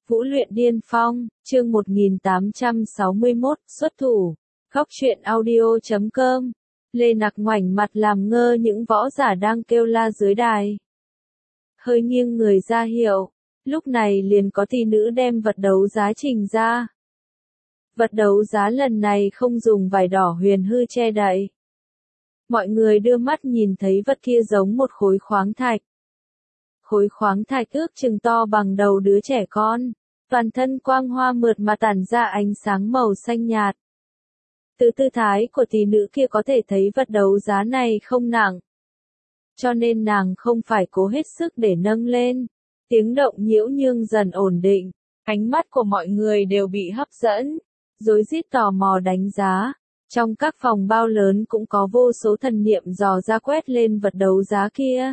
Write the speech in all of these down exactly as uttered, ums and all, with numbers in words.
Vũ luyện điên phong, chương một nghìn tám trăm sáu mươi mốt, xuất thủ. Góc truyện audio chấm com. Lê Nặc ngoảnh mặt làm ngơ những võ giả đang kêu la dưới đài. Hơi nghiêng người ra hiệu. Lúc này liền có tỷ nữ đem vật đấu giá trình ra. Vật đấu giá lần này không dùng vải đỏ huyền hư che đậy. Mọi người đưa mắt nhìn thấy vật kia giống một khối khoáng thạch. Khối khoáng thạch ước chừng to bằng đầu đứa trẻ con, toàn thân quang hoa mượt mà tản ra ánh sáng màu xanh nhạt. Từ tư thái của tỷ nữ kia có thể thấy vật đấu giá này không nặng, cho nên nàng không phải cố hết sức để nâng lên. Tiếng động nhiễu nhương dần ổn định, ánh mắt của mọi người đều bị hấp dẫn, rối rít tò mò đánh giá. Trong các phòng bao lớn cũng có vô số thần niệm dò ra quét lên vật đấu giá kia.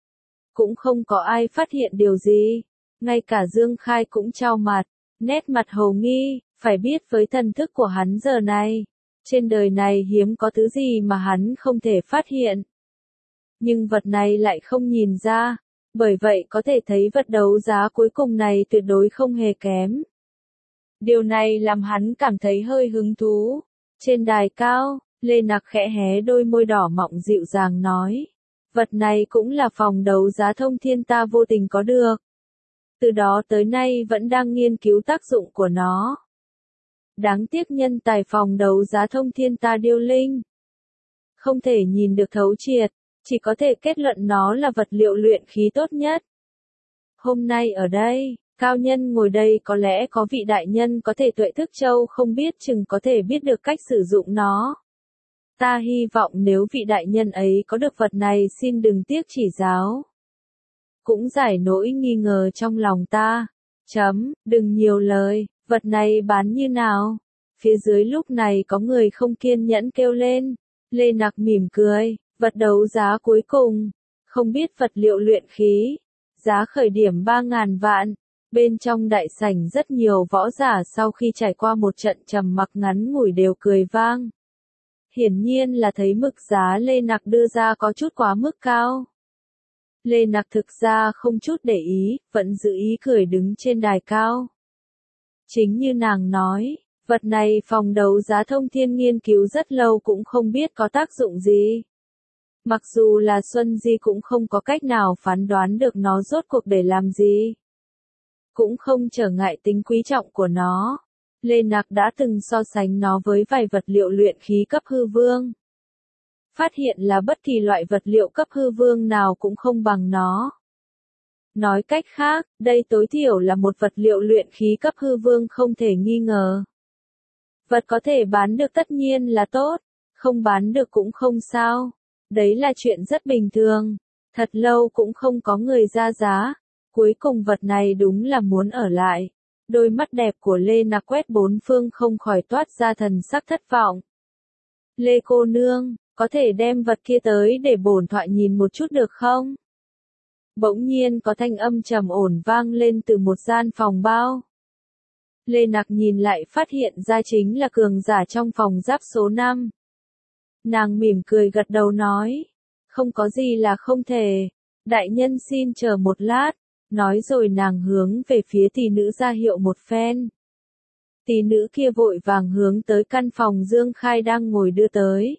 Cũng không có ai phát hiện điều gì, ngay cả Dương Khai cũng trao mặt, nét mặt hồ nghi, phải biết với thần thức của hắn giờ này, trên đời này hiếm có thứ gì mà hắn không thể phát hiện. Nhưng vật này lại không nhìn ra, bởi vậy có thể thấy vật đấu giá cuối cùng này tuyệt đối không hề kém. Điều này làm hắn cảm thấy hơi hứng thú. Trên đài cao, Lê Nặc khẽ hé đôi môi đỏ mọng dịu dàng nói. Vật này cũng là phòng đấu giá thông thiên ta vô tình có được. Từ đó tới nay vẫn đang nghiên cứu tác dụng của nó. Đáng tiếc nhân tài phòng đấu giá thông thiên ta điêu linh. Không thể nhìn được thấu triệt, chỉ có thể kết luận nó là vật liệu luyện khí tốt nhất. Hôm nay ở đây, cao nhân ngồi đây có lẽ có vị đại nhân có thể tuệ thức châu không biết chừng có thể biết được cách sử dụng nó. Ta hy vọng nếu vị đại nhân ấy có được vật này xin đừng tiếc chỉ giáo. Cũng giải nỗi nghi ngờ trong lòng ta. Chấm, đừng nhiều lời, vật này bán như nào? Phía dưới lúc này có người không kiên nhẫn kêu lên. Lê Nặc mỉm cười, vật đấu giá cuối cùng. Không biết vật liệu luyện khí. Giá khởi điểm ba ngàn vạn. Bên trong đại sảnh rất nhiều võ giả sau khi trải qua một trận trầm mặc ngắn ngủi đều cười vang. Hiển nhiên là thấy mức giá Lê Nặc đưa ra có chút quá mức cao. Lê Nặc thực ra không chút để ý, vẫn giữ ý cười đứng trên đài cao. Chính như nàng nói, vật này phòng đấu giá thông thiên nghiên cứu rất lâu cũng không biết có tác dụng gì. Mặc dù là Xuân Di cũng không có cách nào phán đoán được nó rốt cuộc để làm gì. Cũng không trở ngại tính quý trọng của nó. Lê Nặc đã từng so sánh nó với vài vật liệu luyện khí cấp hư vương. Phát hiện là bất kỳ loại vật liệu cấp hư vương nào cũng không bằng nó. Nói cách khác, đây tối thiểu là một vật liệu luyện khí cấp hư vương không thể nghi ngờ. Vật có thể bán được tất nhiên là tốt, không bán được cũng không sao. Đấy là chuyện rất bình thường. Thật lâu cũng không có người ra giá. Cuối cùng vật này đúng là muốn ở lại. Đôi mắt đẹp của Lê Nặc quét bốn phương không khỏi toát ra thần sắc thất vọng. Lê cô nương, có thể đem vật kia tới để bổn thoại nhìn một chút được không? Bỗng nhiên có thanh âm trầm ổn vang lên từ một gian phòng bao. Lê Nặc nhìn lại phát hiện ra chính là cường giả trong phòng giáp số năm. Nàng mỉm cười gật đầu nói. Không có gì là không thể. Đại nhân xin chờ một lát. Nói rồi nàng hướng về phía tỷ nữ ra hiệu một phen. Tỷ nữ kia vội vàng hướng tới căn phòng Dương Khai đang ngồi đưa tới.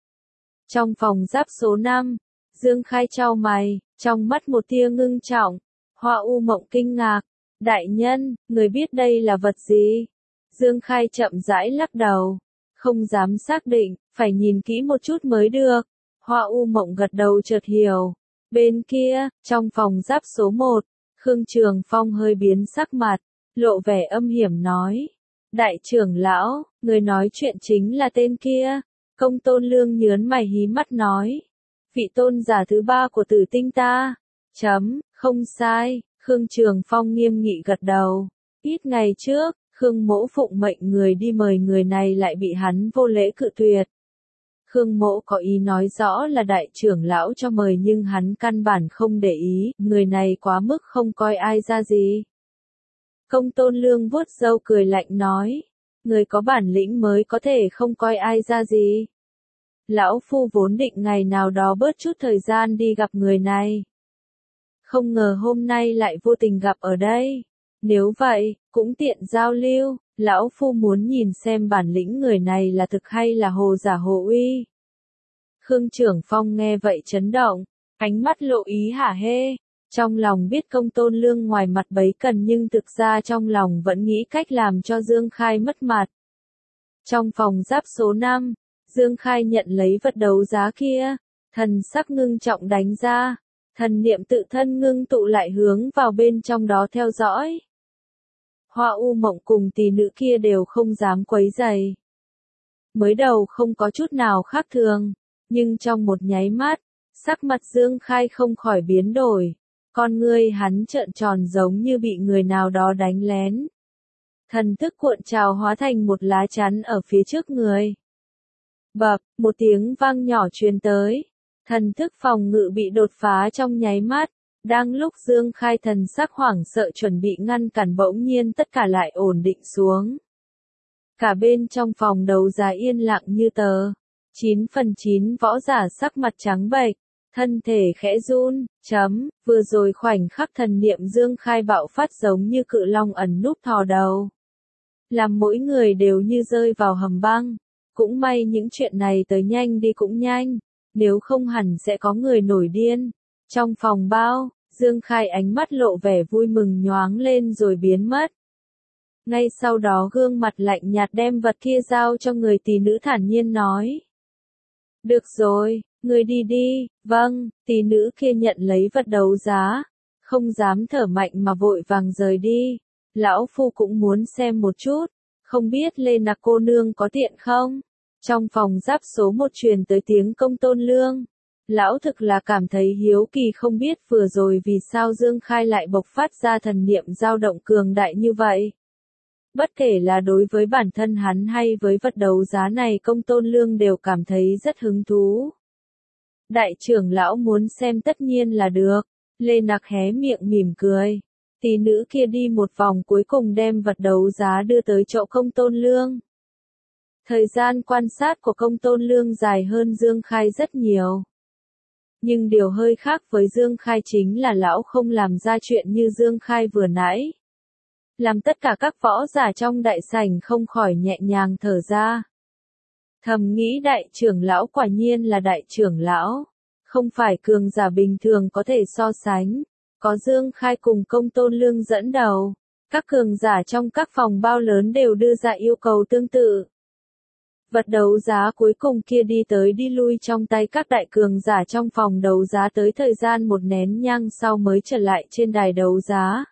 Trong phòng giáp số năm, Dương Khai chau mày, trong mắt một tia ngưng trọng. Hoa U Mộng kinh ngạc. Đại nhân, người biết đây là vật gì? Dương Khai chậm rãi lắc đầu. Không dám xác định, phải nhìn kỹ một chút mới được. Hoa U Mộng gật đầu chợt hiểu. Bên kia, trong phòng giáp số một. Khương Trường Phong hơi biến sắc mặt, lộ vẻ âm hiểm nói. Đại trưởng lão, người nói chuyện chính là tên kia. Công Tôn Lương nhớn mày hí mắt nói. Vị tôn giả thứ ba của tử tinh ta. Chấm, không sai, Khương Trường Phong nghiêm nghị gật đầu. Ít ngày trước, Khương Mỗ phụng mệnh người đi mời người này lại bị hắn vô lễ cự tuyệt. Khương Mỗ có ý nói rõ là đại trưởng lão cho mời nhưng hắn căn bản không để ý, người này quá mức không coi ai ra gì. Công Tôn Lương vuốt râu cười lạnh nói, người có bản lĩnh mới có thể không coi ai ra gì. Lão Phu vốn định ngày nào đó bớt chút thời gian đi gặp người này. Không ngờ hôm nay lại vô tình gặp ở đây. Nếu vậy, cũng tiện giao lưu, lão phu muốn nhìn xem bản lĩnh người này là thực hay là hồ giả hồ uy. Khương Trưởng Phong nghe vậy chấn động, ánh mắt lộ ý hả hê, trong lòng biết Công Tôn Lương ngoài mặt bấy cần nhưng thực ra trong lòng vẫn nghĩ cách làm cho Dương Khai mất mặt. Trong phòng giáp số năm, Dương Khai nhận lấy vật đấu giá kia, thần sắc ngưng trọng đánh ra, thần niệm tự thân ngưng tụ lại hướng vào bên trong đó theo dõi. Hoa U Mộng cùng tỷ nữ kia đều không dám quấy rầy. Mới đầu không có chút nào khác thường, nhưng trong một nháy mắt, sắc mặt Dương Khai không khỏi biến đổi, con ngươi hắn trợn tròn giống như bị người nào đó đánh lén. Thần thức cuộn trào hóa thành một lá chắn ở phía trước người. Bập, một tiếng vang nhỏ truyền tới, thần thức phòng ngự bị đột phá trong nháy mắt, đang lúc Dương Khai thần sắc hoảng sợ chuẩn bị ngăn cản bỗng nhiên tất cả lại ổn định xuống. Cả bên trong phòng đấu giá yên lặng như tờ, chín phần chín võ giả sắc mặt trắng bệch, thân thể khẽ run, chấm, vừa rồi khoảnh khắc thần niệm Dương Khai bạo phát giống như cự long ẩn núp thò đầu. Làm mỗi người đều như rơi vào hầm băng, cũng may những chuyện này tới nhanh đi cũng nhanh, nếu không hẳn sẽ có người nổi điên. Trong phòng bao, Dương Khai ánh mắt lộ vẻ vui mừng nhoáng lên rồi biến mất. Ngay sau đó gương mặt lạnh nhạt đem vật kia giao cho người tỷ nữ thản nhiên nói. Được rồi, người đi đi, vâng, tỷ nữ kia nhận lấy vật đấu giá, không dám thở mạnh mà vội vàng rời đi. Lão phu cũng muốn xem một chút, không biết Lê Nặc cô nương có tiện không? Trong phòng giáp số một truyền tới tiếng Công Tôn Lương. Lão thực là cảm thấy hiếu kỳ không biết vừa rồi vì sao Dương Khai lại bộc phát ra thần niệm dao động cường đại như vậy. Bất kể là đối với bản thân hắn hay với vật đấu giá này Công Tôn Lương đều cảm thấy rất hứng thú. Đại trưởng lão muốn xem tất nhiên là được, Lê Nặc hé miệng mỉm cười. Tỷ nữ kia đi một vòng cuối cùng đem vật đấu giá đưa tới chỗ Công Tôn Lương. Thời gian quan sát của Công Tôn Lương dài hơn Dương Khai rất nhiều. Nhưng điều hơi khác với Dương Khai chính là lão không làm ra chuyện như Dương Khai vừa nãy. Làm tất cả các võ giả trong đại sảnh không khỏi nhẹ nhàng thở ra. Thầm nghĩ đại trưởng lão quả nhiên là đại trưởng lão, không phải cường giả bình thường có thể so sánh. Có Dương Khai cùng Công Tôn Lương dẫn đầu, các cường giả trong các phòng bao lớn đều đưa ra yêu cầu tương tự. Vật đấu giá cuối cùng kia đi tới đi lui trong tay các đại cường giả trong phòng đấu giá tới thời gian một nén nhang sau mới trở lại trên đài đấu giá.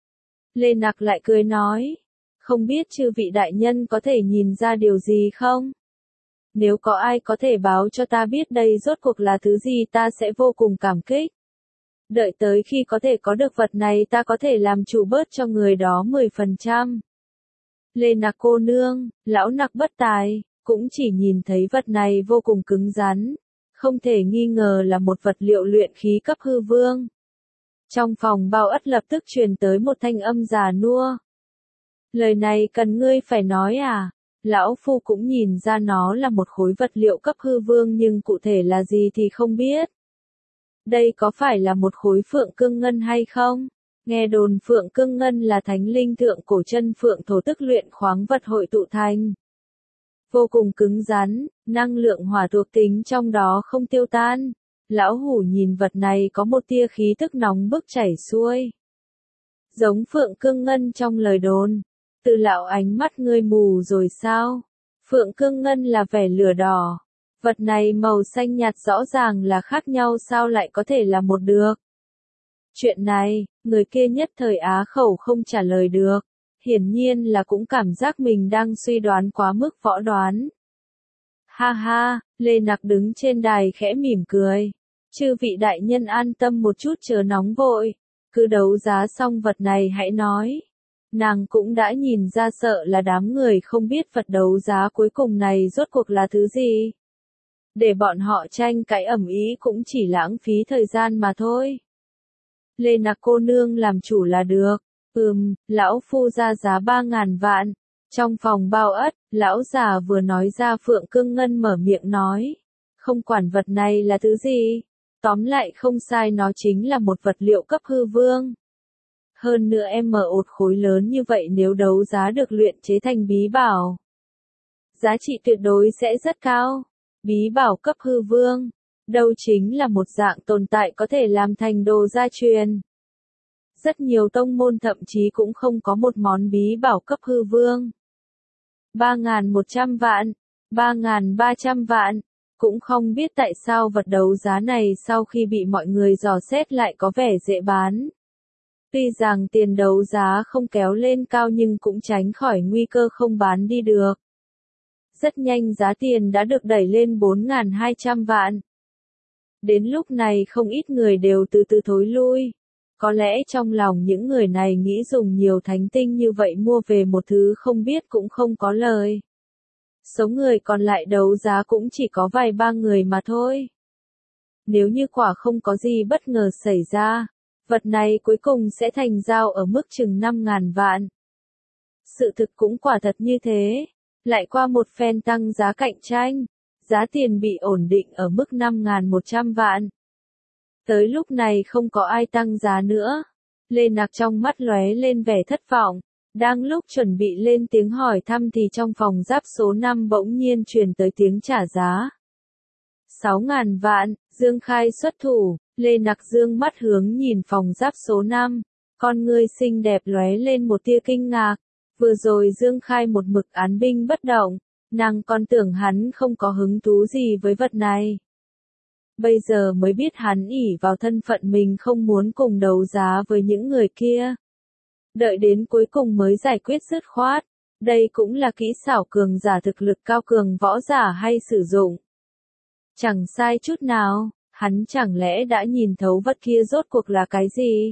Lê Nặc lại cười nói, không biết chư vị đại nhân có thể nhìn ra điều gì không? Nếu có ai có thể báo cho ta biết đây rốt cuộc là thứ gì ta sẽ vô cùng cảm kích. Đợi tới khi có thể có được vật này ta có thể làm chủ bớt cho người đó mười phần trăm. Lê Nặc cô nương, lão Nặc bất tài, cũng chỉ nhìn thấy vật này vô cùng cứng rắn, không thể nghi ngờ là một vật liệu luyện khí cấp hư vương. Trong phòng bao ất lập tức truyền tới một thanh âm già nua. Lời này cần ngươi phải nói à? Lão phu cũng nhìn ra nó là một khối vật liệu cấp hư vương nhưng cụ thể là gì thì không biết. Đây có phải là một khối phượng cương ngân hay không? Nghe đồn phượng cương ngân là thánh linh thượng cổ chân phượng thổ tức luyện khoáng vật hội tụ thành. Vô cùng cứng rắn, năng lượng hỏa thuộc tính trong đó không tiêu tan. Lão hủ nhìn vật này có một tia khí tức nóng bức chảy xuôi. Giống phượng cương ngân trong lời đồn. Từ lão ánh mắt ngươi mù rồi sao? Phượng cương ngân là vẻ lửa đỏ. Vật này màu xanh nhạt rõ ràng là khác nhau sao lại có thể là một được. Chuyện này, người kia nhất thời á khẩu không trả lời được. Hiển nhiên là cũng cảm giác mình đang suy đoán quá mức võ đoán. Ha ha, Lê Nặc đứng trên đài khẽ mỉm cười. Chư vị đại nhân an tâm một chút chớ nóng vội. Cứ đấu giá xong vật này hãy nói. Nàng cũng đã nhìn ra sợ là đám người không biết vật đấu giá cuối cùng này rốt cuộc là thứ gì. Để bọn họ tranh cãi ầm ĩ cũng chỉ lãng phí thời gian mà thôi. Lê Nặc cô nương làm chủ là được. Ừm, lão phu ra giá ba ngàn vạn. Trong phòng bao ất, lão già vừa nói ra Phượng Cương Ngân mở miệng nói. Không quản vật này là thứ gì. Tóm lại không sai nó chính là một vật liệu cấp hư vương. Hơn nữa em mở ột khối lớn như vậy nếu đấu giá được luyện chế thành bí bảo. Giá trị tuyệt đối sẽ rất cao. Bí bảo cấp hư vương, đâu chính là một dạng tồn tại có thể làm thành đồ gia truyền. Rất nhiều tông môn thậm chí cũng không có một món bí bảo cấp hư vương. ba nghìn một trăm vạn, ba nghìn ba trăm vạn, cũng không biết tại sao vật đấu giá này sau khi bị mọi người dò xét lại có vẻ dễ bán. Tuy rằng tiền đấu giá không kéo lên cao nhưng cũng tránh khỏi nguy cơ không bán đi được. Rất nhanh giá tiền đã được đẩy lên bốn nghìn hai trăm vạn. Đến lúc này không ít người đều từ từ thối lui. Có lẽ trong lòng những người này nghĩ dùng nhiều thánh tinh như vậy mua về một thứ không biết cũng không có lời. Số người còn lại đấu giá cũng chỉ có vài ba người mà thôi. Nếu như quả không có gì bất ngờ xảy ra, vật này cuối cùng sẽ thành giao ở mức chừng năm nghìn vạn. Sự thực cũng quả thật như thế. Lại qua một phen tăng giá cạnh tranh, giá tiền bị ổn định ở mức năm nghìn một trăm vạn. Tới lúc này không có ai tăng giá nữa. Lê Nặc trong mắt lóe lên vẻ thất vọng. Đang lúc chuẩn bị lên tiếng hỏi thăm thì trong phòng giáp số năm bỗng nhiên truyền tới tiếng trả giá. sáu nghìn vạn, Dương Khai xuất thủ. Lê Nặc dương mắt hướng nhìn phòng giáp số năm. Con ngươi xinh đẹp lóe lên một tia kinh ngạc. Vừa rồi Dương Khai một mực án binh bất động, nàng còn tưởng hắn không có hứng thú gì với vật này. Bây giờ mới biết hắn ỷ vào thân phận mình không muốn cùng đấu giá với những người kia. Đợi đến cuối cùng mới giải quyết dứt khoát. Đây cũng là kỹ xảo cường giả thực lực cao cường võ giả hay sử dụng. Chẳng sai chút nào, hắn chẳng lẽ đã nhìn thấu vật kia rốt cuộc là cái gì?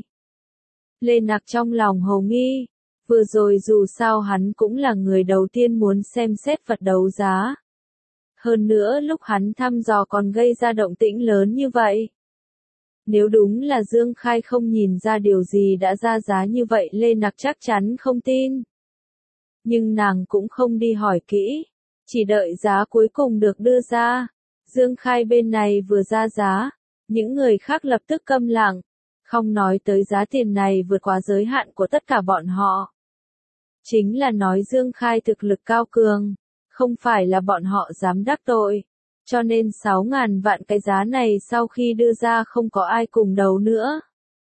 Lê Nặc trong lòng hồ nghi. Vừa rồi dù sao hắn cũng là người đầu tiên muốn xem xét vật đấu giá. Hơn nữa lúc hắn thăm dò còn gây ra động tĩnh lớn như vậy. Nếu đúng là Dương Khai không nhìn ra điều gì đã ra giá như vậy Lê Nặc chắc chắn không tin. Nhưng nàng cũng không đi hỏi kỹ, chỉ đợi giá cuối cùng được đưa ra. Dương Khai bên này vừa ra giá, những người khác lập tức câm lặng, không nói tới giá tiền này vượt quá giới hạn của tất cả bọn họ. Chính là nói Dương Khai thực lực cao cường, không phải là bọn họ dám đắc tội. Cho nên sáu nghìn vạn cái giá này sau khi đưa ra không có ai cùng đấu nữa.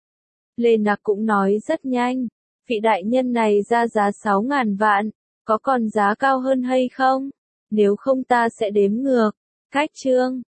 Lê Nặc cũng nói rất nhanh, vị đại nhân này ra giá sáu nghìn vạn, có còn giá cao hơn hay không? Nếu không ta sẽ đếm ngược. Cách chương